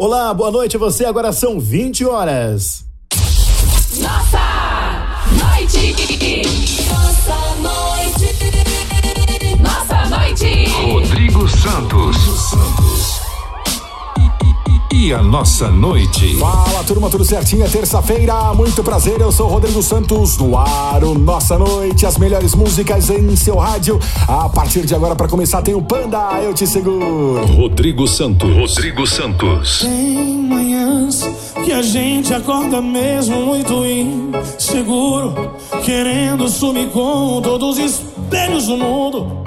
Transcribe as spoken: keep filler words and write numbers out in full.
Olá, boa noite a você, agora são vinte horas. Nossa noite! Nossa noite! Nossa noite! Rodrigo Santos. E a nossa noite. Fala, turma, tudo certinho? É terça-feira, muito prazer, eu sou o Rodrigo Santos, no ar, o Nossa Noite, as melhores músicas em seu rádio. A partir de agora, pra começar, tem o Panda, eu te seguro. Rodrigo Santos. Rodrigo Santos. Tem manhãs que a gente acorda mesmo muito inseguro, querendo sumir com todos os espelhos do mundo.